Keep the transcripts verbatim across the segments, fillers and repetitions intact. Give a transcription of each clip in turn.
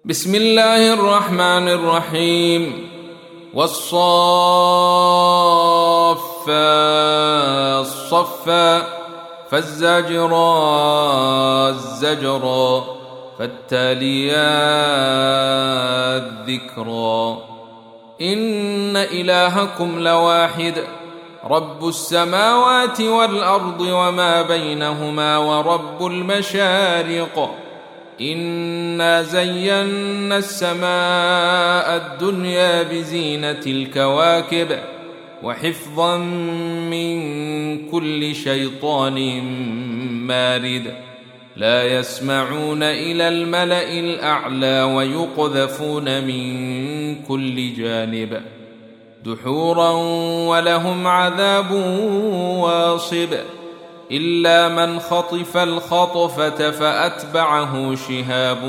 بسم الله الرحمن الرحيم والصافات صفا فالزاجرات زجرا فالتاليات ذكرا إن إلهكم لواحد رب السماوات والأرض وما بينهما ورب المشارق إنا زينا السماء الدنيا بزينة الكواكب وحفظا من كل شيطان مارد لا يسمعون إلى الملأ الأعلى ويقذفون من كل جانب دحورا ولهم عذاب واصب إلا من خطف الخطفة فأتبعه شهاب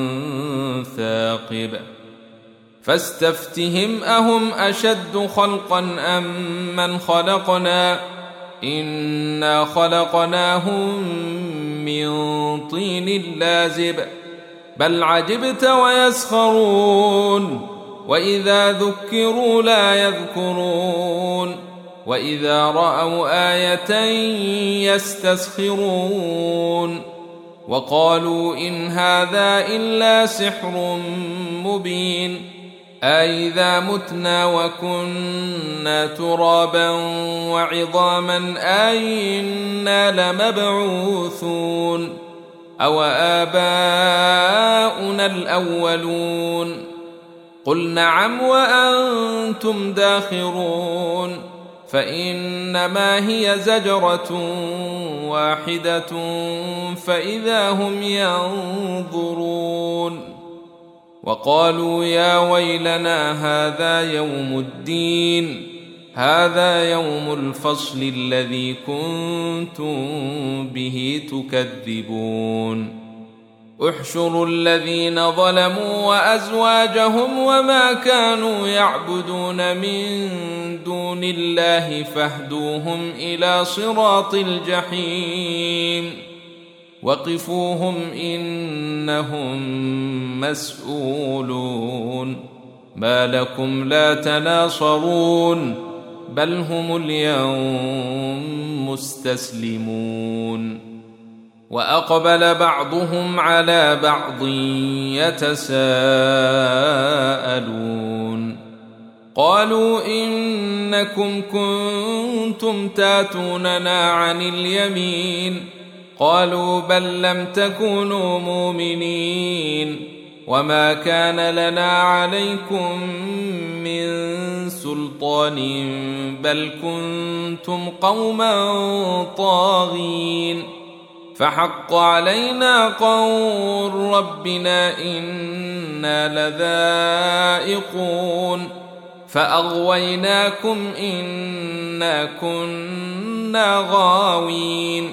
ثاقب فاستفتهم أهم أشد خلقا أم من خلقنا إنا خلقناهم من طين لازب بل عجبت ويسخرون وإذا ذكروا لا يذكرون وإذا رأوا آية يستسخرون وقالوا إن هذا إلا سحر مبين أإذا متنا وكنا ترابا وعظاما أإنا لمبعوثون أو آباؤنا الأولون قل نعم وأنتم داخرون فإنما هي زجرة واحدة فإذا هم ينظرون وقالوا يا ويلنا هذا يوم الدين هذا يوم الفصل الذي كنتم به تكذبون احشروا الذين ظلموا وأزواجهم وما كانوا يعبدون من دون الله فاهدوهم إلى صراط الجحيم وقفوهم إنهم مسؤولون ما لكم لا تناصرون بل هم اليوم مستسلمون وأقبل بعضهم على بعض يتساءلون قالوا إنكم كنتم تاتوننا عن اليمين قالوا بل لم تكونوا مؤمنين وما كان لنا عليكم من سلطان بل كنتم قوما طاغين فحق علينا قول ربنا إنا لذائقون فأغويناكم إنا كنا غاوين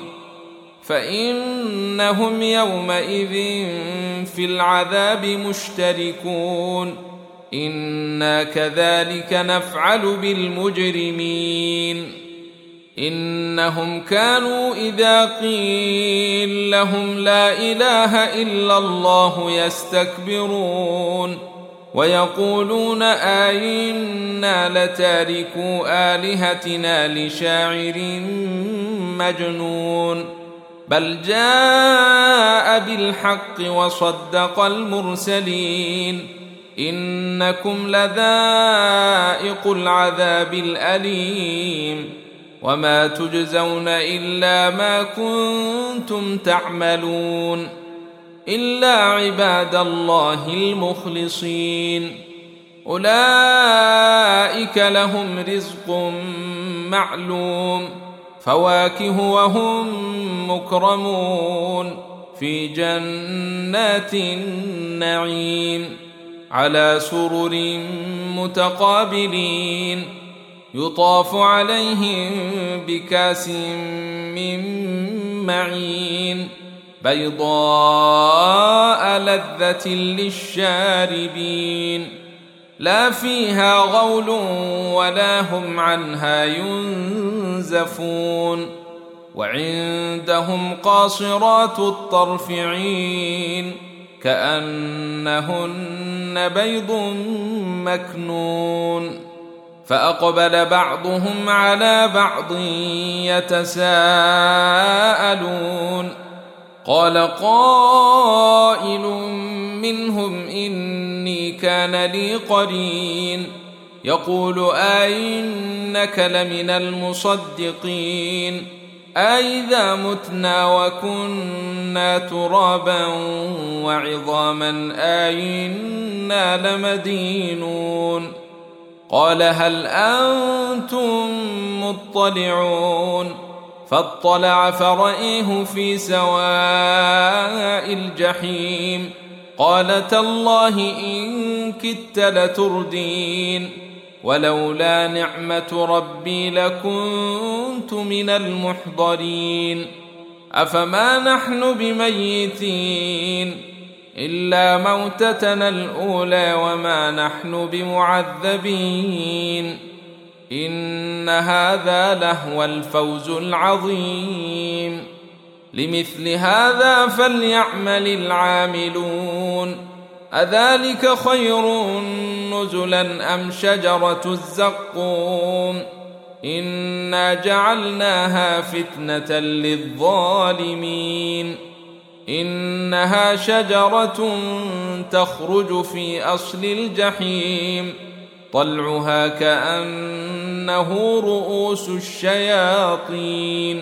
فإنهم يومئذ في العذاب مشتركون إنا كذلك نفعل بالمجرمين إنهم كانوا إذا قيل لهم لا إله إلا الله يستكبرون ويقولون أئنا لتاركو آلهتنا لشاعر مجنون بل جاء بالحق وصدق المرسلين إنكم لذائق العذاب الأليم وما تجزون إلا ما كنتم تعملون إلا عباد الله المخلصين أولئك لهم رزق معلوم فواكه وهم مكرمون في جنات النعيم على سرر متقابلين يطاف عليهم بكاس من معين بيضاء لذة للشاربين لا فيها غول ولا هم عنها ينزفون وعندهم قاصرات الطرف عين كأنهن بيض مكنون فأقبل بعضهم على بعض يتساءلون قال قائل منهم إني كان لي قرين يقول أئنك لمن المصدقين أئذا متنا وكنا ترابا وعظاما أئنا لمدينون قال هل أنتم مطلعون فاطلع فرأيه في سواء الجحيم قال تالله إن كدت لتردين ولولا نعمة ربي لكنت من المحضرين أفما نحن بميتين إلا موتتنا الأولى وما نحن بمعذبين إن هذا لهو الفوز العظيم لمثل هذا فليعمل العاملون أذلك خير نزلا أم شجرة الزقوم إنا جعلناها فتنة للظالمين إنها شجرة تخرج في أصل الجحيم طلعها كأنه رؤوس الشياطين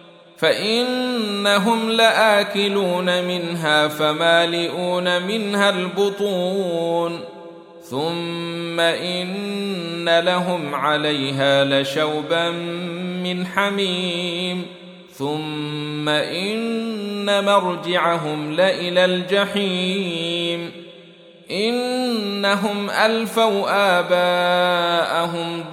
فإنهم لآكلون منها فمالئون منها البطون ثم إن لهم عليها لشوبا من حميم ثم إن مرجعهم لإلى الجحيم إنهم ألفوا آباءهم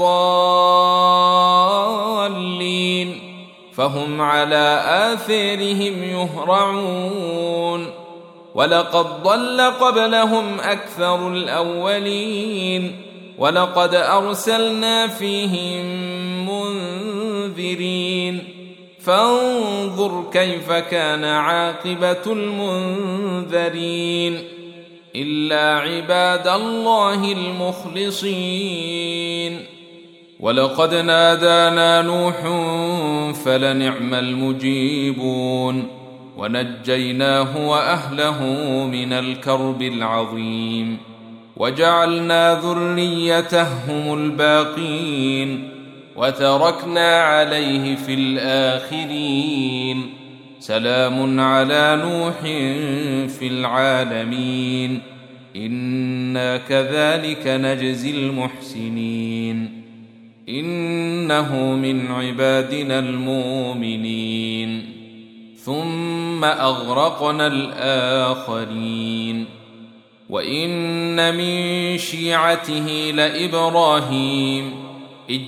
ضالين فهم على آثارهم يهرعون ولقد ضل قبلهم أكثر الأولين ولقد أرسلنا فيهم منذرين فانظر كيف كان عاقبة المنذرين إلا عباد الله المخلصين ولقد نادانا نوح فلنعم المجيبون ونجيناه وأهله من الكرب العظيم وجعلنا ذريته هم الباقين وتركنا عليه في الآخرين سلام على نوح في العالمين إنا كذلك نجزي المحسنين إنه من عبادنا المؤمنين ثم أغرقنا الآخرين وإن من شيعته لإبراهيم إذ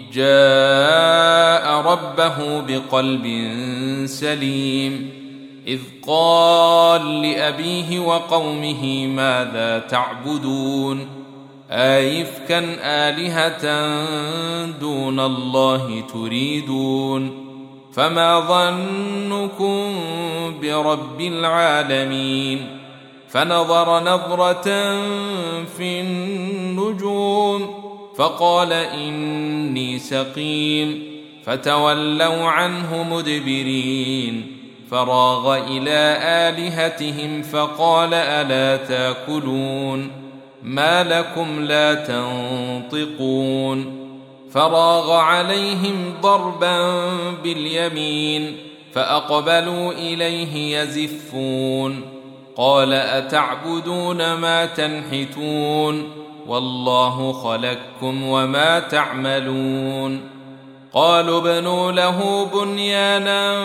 جاء ربه بقلب سليم إذ قال لأبيه وقومه ماذا تعبدون أئفكا آلهة دون الله تريدون فما ظنكم برب العالمين فنظر نظرة في النجوم فقال إني سقيم فتولوا عنه مدبرين فراغ إلى آلهتهم فقال ألا تاكلون ما لكم لا تنطقون فراغ عليهم ضربا باليمين فأقبلوا إليه يزفون قال أتعبدون ما تنحتون والله خلقكم وما تعملون قالوا ابنوا له بنيانا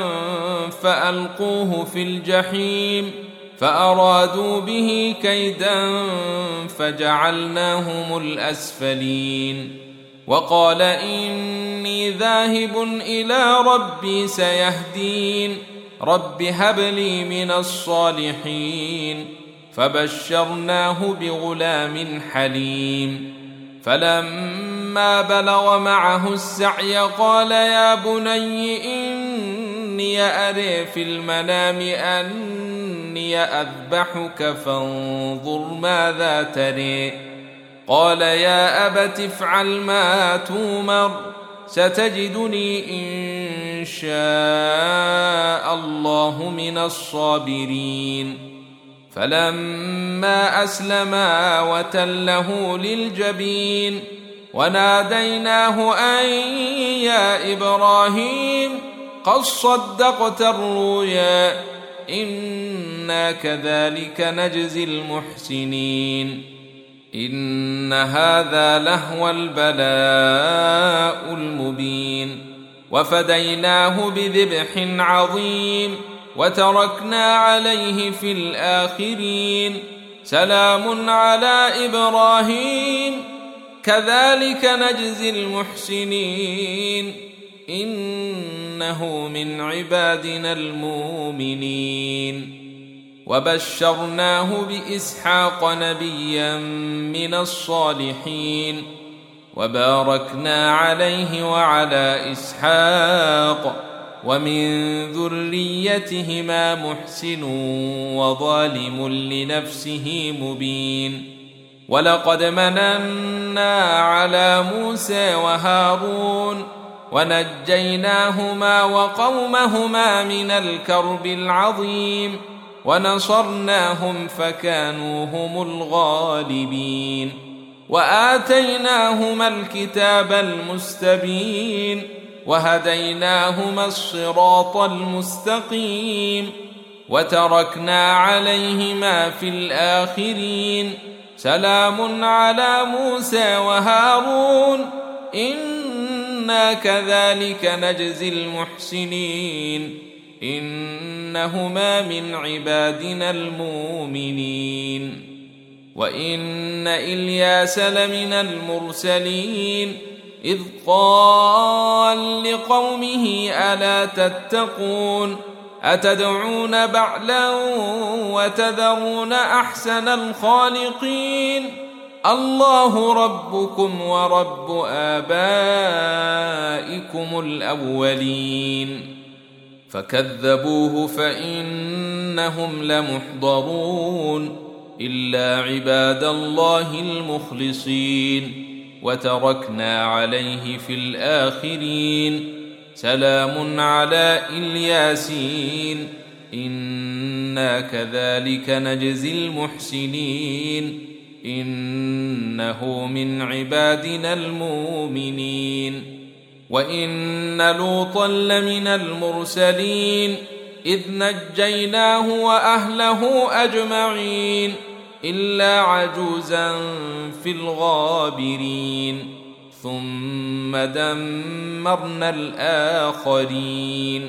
فألقوه في الجحيم فأرادوا به كيدا فجعلناهم الأسفلين وقال إني ذاهب إلى ربي سيهدين رب هب لي من الصالحين فبشرناه بغلام حليم فلما بلغ معه السعي قال يا بني إني أرى في المنام أني أذبحك فانظر ماذا تري. قال يا أبت افعل ما تؤمر ستجدني إن شاء الله من الصابرين. فلما أسلما وتله للجبين وناديناه أن يا إبراهيم قد صدقت الرؤيا إنا كذلك نجزي المحسنين. إن هذا لهو البلاء المبين. وفديناه بذبح عظيم وتركنا عليه في الآخرين. سلام على إبراهيم كذلك نجزي المحسنين إنه من عبادنا المؤمنين. وبشرناه بإسحاق نبيا من الصالحين وباركنا عليه وعلى إسحاق ومن ذريتهما محسن وظالم لنفسه مبين. ولقد مننا على موسى وهارون ونجيناهما وقومهما من الكرب العظيم ونصرناهم فكانوا هم الغالبين. وآتيناهما الكتاب المستبين وهديناهما الصراط المستقيم وتركنا عليهما في الآخرين. سلام على موسى وهارون إنا كذلك نجزي المحسنين إنهما من عبادنا المؤمنين. وإن إلياس لمن المرسلين إذ قال لقومه ألا تتقون أتدعون بعلا وتذرون أحسن الخالقين الله ربكم ورب آبائكم الأولين. فكذبوه فإنهم لمحضرون إلا عباد الله المخلصين. وتركنا عليه في الآخرين. سلام على الياسين إنا كذلك نجزي المحسنين إنه من عبادنا المؤمنين. وإن لوطا لمن المرسلين إذ نجيناه وأهله أجمعين إلا عجوزا في الغابرين ثم دمرنا الآخرين.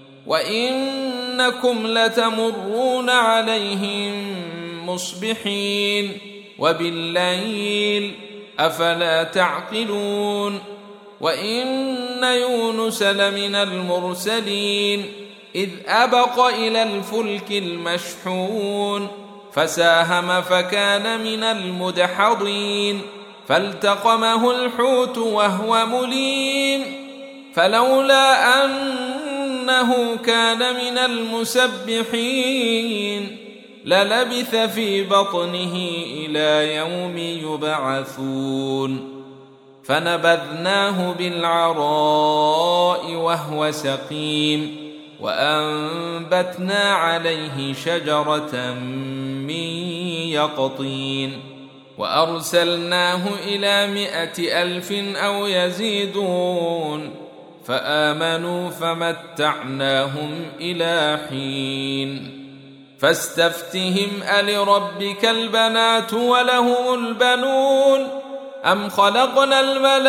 وإنكم لتمرون عليهم مصبحين وبالليل أفلا تعقلون. وإن يونس لمن المرسلين إذ أبق إلى الفلك المشحون فساهم فكان من المدحضين فالتقمه الحوت وهو مليم فلولا أنه كان من المسبحين للبث في بطنه إلى يوم يبعثون. فنبذناه بالعراء وهو سقيم وأنبتنا عليه شجرة من يقطين وأرسلناه إلى مائة ألف أو يزيدون فآمنوا فمتعناهم إلى حين. فاستفتهم ألربك البنات وله البنون أم خلقنا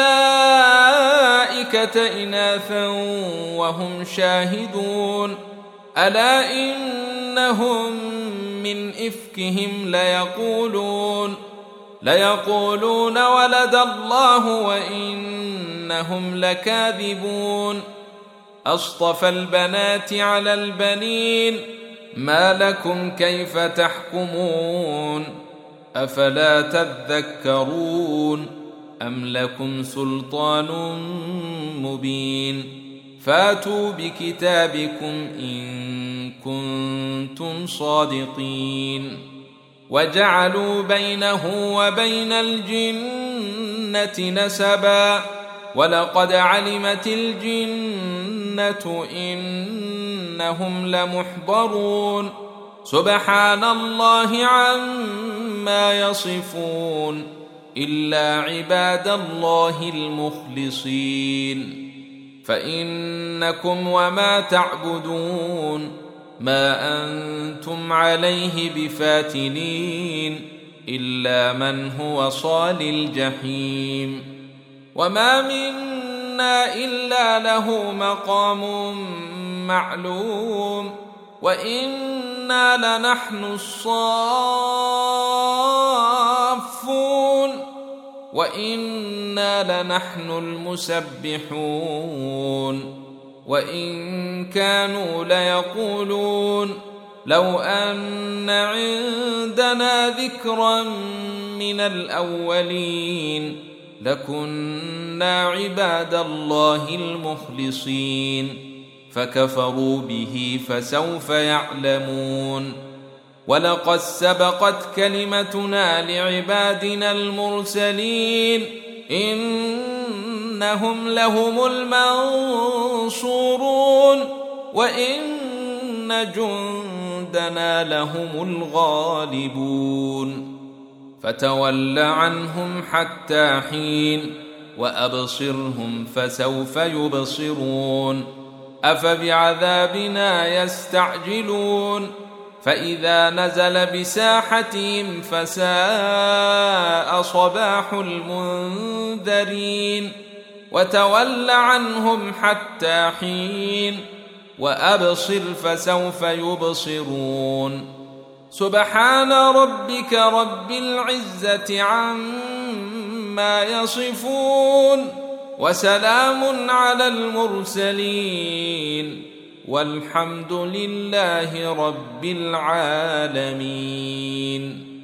الملائكة إناثا وهم شاهدون ألا إنهم من إفكهم ليقولون ليقولون ولد الله وإنهم لكاذبون أصطفى البنات على البنين ما لكم كيف تحكمون أفلا تذكرون أم لكم سلطان مبين فاتوا بكتابكم إن كنتم صادقين. وجعلوا بينه وبين الجنة نسبا ولقد علمت الجنة إنهم لمحضرون سبحان الله عما يصفون إلا عباد الله المخلصين. فإنكم وما تعبدون ما أنتم عليه بفاتنين إلا من هو صال الجحيم. وما منا إلا له مقام معلوم وإنا لنحن الصافون وإنا لنحن المسبحون. وإن كانوا ليقولون لو أن عندنا ذكرا من الأولين لكنا عباد الله المخلصين فكفروا به فسوف يعلمون. ولقد سبقت كلمتنا لعبادنا المرسلين إنهم لهم المنصورون وإن جندنا لهم الغالبون. فتول عنهم حتى حين وأبصرهم فسوف يبصرون. أفبعذابنا يستعجلون فإذا نزل بساحتهم فساء صباح المنذرين. وتول عنهم حتى حين وأبصر فسوف يبصرون. سبحان ربك رب العزة عما يصفون وسلام على المرسلين والحمد لله رب العالمين.